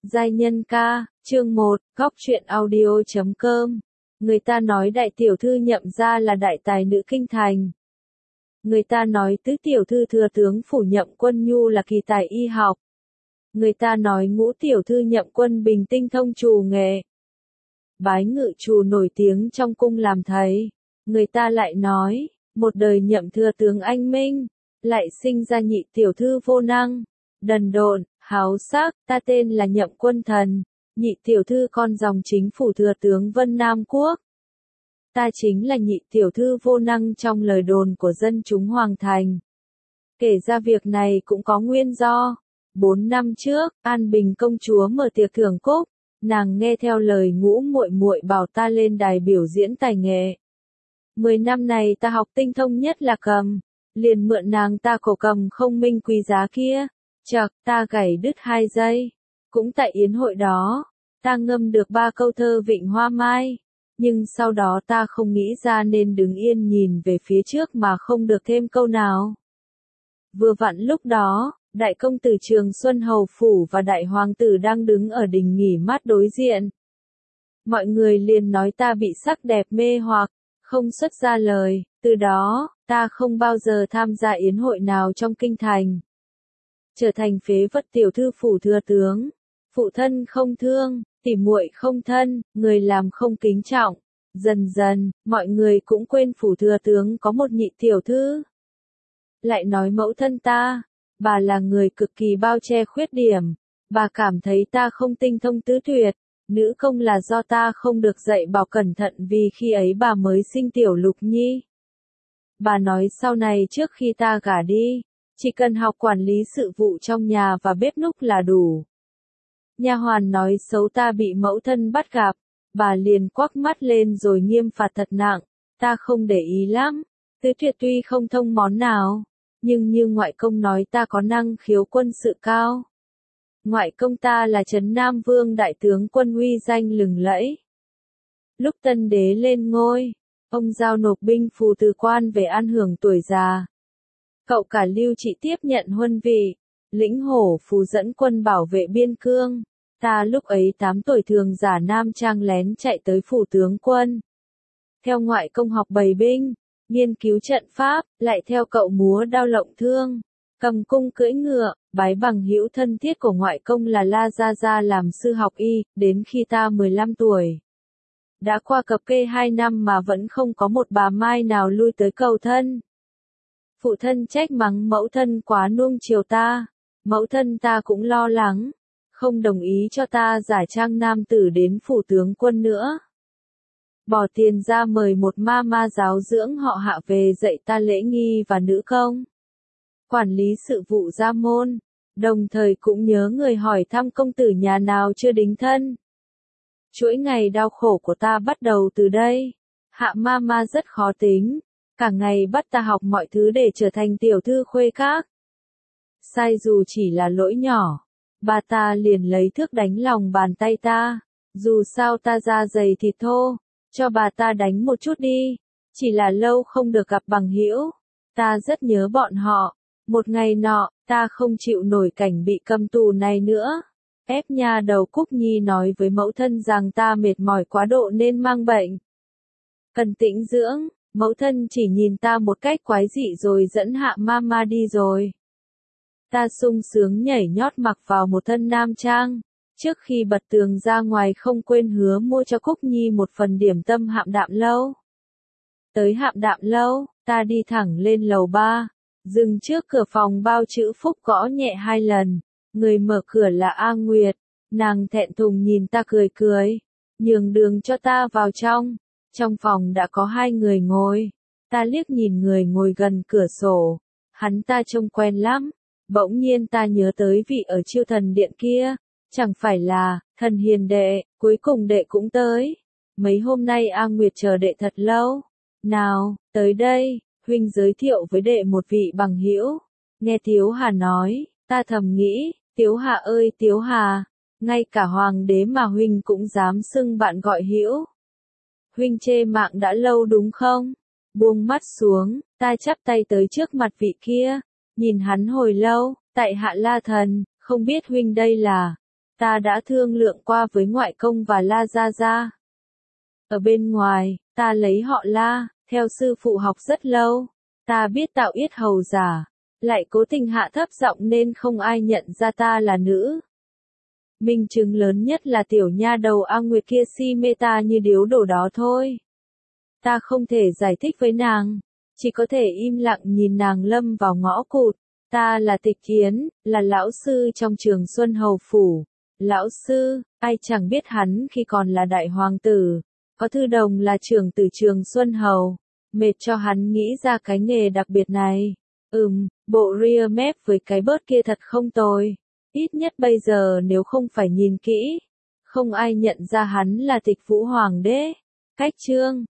Giai nhân ca, chương 1, góc truyện audio.com. Người ta nói đại tiểu thư Nhậm gia là đại tài nữ kinh thành. Người ta nói tứ tiểu thư thừa tướng phủ Nhậm Quân Nhu là kỳ tài y học. Người ta nói ngũ tiểu thư Nhậm Quân Bình tinh thông trù nghệ. Bái ngự trù nổi tiếng trong cung làm thầy. Người ta lại nói, một đời Nhậm thừa tướng anh minh, lại sinh ra nhị tiểu thư vô năng, đần độn, háo sắc, ta tên là Nhậm Quân Thần, nhị tiểu thư con dòng chính phủ thừa tướng Vân Nam Quốc. Ta chính là nhị tiểu thư vô năng trong lời đồn của dân chúng Hoàng Thành. Kể ra việc này cũng có nguyên do. 4 năm trước, An Bình công chúa mở tiệc thưởng cúc, nàng nghe theo lời ngũ muội muội bảo ta lên đài biểu diễn tài nghệ. 10 năm này ta học tinh thông nhất là cầm, liền mượn nàng ta cổ cầm không minh quý giá kia. Chậc, ta gảy đứt 2 giây. Cũng tại yến hội đó, ta ngâm được 3 câu thơ Vịnh Hoa Mai. Nhưng sau đó ta không nghĩ ra nên đứng yên nhìn về phía trước mà không được thêm câu nào. Vừa vặn lúc đó, đại công tử Trường Xuân Hầu Phủ và đại hoàng tử đang đứng ở đình nghỉ mát đối diện. Mọi người liền nói ta bị sắc đẹp mê hoặc, không xuất ra lời, từ đó, ta không bao giờ tham gia yến hội nào trong kinh thành. Trở thành phế vật tiểu thư phủ thừa tướng, phụ thân không thương, tỉ muội không thân, người làm không kính trọng. Dần dần, mọi người cũng quên phủ thừa tướng có một nhị tiểu thư. Lại nói mẫu thân ta, bà là người cực kỳ bao che khuyết điểm, bà cảm thấy ta không tinh thông tứ tuyệt, nữ công là do ta không được dạy bảo cẩn thận vì khi ấy bà mới sinh tiểu Lục Nhi. Bà nói sau này trước khi ta gả đi, chỉ cần học quản lý sự vụ trong nhà và bếp núc là đủ. Nha hoàn nói xấu ta bị mẫu thân bắt gặp, bà liền quắc mắt lên rồi nghiêm phạt thật nặng, ta không để ý lắm, tứ tuyệt tuy không thông món nào, nhưng như ngoại công nói ta có năng khiếu quân sự cao. Ngoại công ta là Trấn Nam Vương đại tướng quân uy danh lừng lẫy. Lúc tân đế lên ngôi, ông giao nộp binh phù từ quan về an hưởng tuổi già. Cậu cả Lưu Trị tiếp nhận huân vị, lĩnh hổ phù dẫn quân bảo vệ biên cương. Ta lúc ấy 8 tuổi thường giả nam trang lén chạy tới phủ tướng quân. Theo ngoại công học bày binh, nghiên cứu trận pháp, lại theo cậu múa đao lộng thương, cầm cung cưỡi ngựa, bái bằng hữu thân thiết của ngoại công là La Gia Gia làm sư học y, đến khi ta 15 tuổi. Đã qua cập kê 2 năm mà vẫn không có một bà Mai nào lui tới cầu thân. Phụ thân trách mắng mẫu thân quá nuông chiều ta, mẫu thân ta cũng lo lắng, không đồng ý cho ta giả trang nam tử đến phủ tướng quân nữa. Bỏ tiền ra mời một ma giáo dưỡng họ Hạ về dạy ta lễ nghi và nữ công, quản lý sự vụ gia môn, đồng thời cũng nhớ người hỏi thăm công tử nhà nào chưa đính thân. Chuỗi ngày đau khổ của ta bắt đầu từ đây. Hạ ma rất khó tính, cả ngày bắt ta học mọi thứ để trở thành tiểu thư khuê các. Sai dù chỉ là lỗi nhỏ, bà ta liền lấy thước đánh lòng bàn tay ta, dù sao ta da dày thịt thô, cho bà ta đánh một chút đi, chỉ là lâu không được gặp bằng hữu, ta rất nhớ bọn họ. Một ngày nọ, ta không chịu nổi cảnh bị cầm tù này nữa. Ép nha đầu Cúc Nhi nói với mẫu thân rằng ta mệt mỏi quá độ nên mang bệnh. Cần tĩnh dưỡng, mẫu thân chỉ nhìn ta một cách quái dị rồi dẫn Hạ ma đi rồi. Ta sung sướng nhảy nhót mặc vào một thân nam trang. Trước khi bật tường ra ngoài không quên hứa mua cho Cúc Nhi một phần điểm tâm Hạm Đạm Lâu. Tới Hạm Đạm Lâu, ta đi thẳng lên lầu 3, dừng trước cửa phòng bao chữ phúc gõ nhẹ 2 lần. Người mở cửa là A Nguyệt, nàng thẹn thùng nhìn ta cười cười, nhường đường cho ta vào trong. Trong phòng đã có 2 người ngồi, ta liếc nhìn người ngồi gần cửa sổ, hắn ta trông quen lắm. Bỗng nhiên ta nhớ tới vị ở Chiêu Thần Điện kia, chẳng phải là Thần Hiền đệ, cuối cùng đệ cũng tới. Mấy hôm nay A Nguyệt chờ đệ thật lâu. Nào, tới đây, huynh giới thiệu với đệ một vị bằng hữu. Nghe Tiếu Hà nói, ta thầm nghĩ, Tiếu Hà ơi Tiếu Hà, ngay cả hoàng đế mà huynh cũng dám xưng bạn gọi hữu. Huynh chê mạng đã lâu đúng không? Buông mắt xuống, ta chắp tay tới trước mặt vị kia, nhìn hắn hồi lâu, tại Hạ La Thần, không biết huynh đây là. Ta đã thương lượng qua với ngoại công và La Gia Gia. Ở bên ngoài, ta lấy họ La, theo sư phụ học rất lâu. Ta biết tạo yết hầu giả, lại cố tình hạ thấp giọng nên không ai nhận ra ta là nữ. Minh chứng lớn nhất là tiểu nha đầu A Nguyệt kia si mê ta như điếu đổ đó thôi. Ta không thể giải thích với nàng, chỉ có thể im lặng nhìn nàng lâm vào ngõ cụt. Ta là Tịch Kiến, là lão sư trong Trường Xuân Hầu Phủ. Lão sư, ai chẳng biết hắn khi còn là đại hoàng tử, có thư đồng là trưởng tử Trường Xuân Hầu. Mệt cho hắn nghĩ ra cái nghề đặc biệt này. Bộ ria mép với cái bớt kia thật không tồi. Ít nhất bây giờ nếu không phải nhìn kỹ, không ai nhận ra hắn là Tịch Vũ Hoàng đế. Cách chương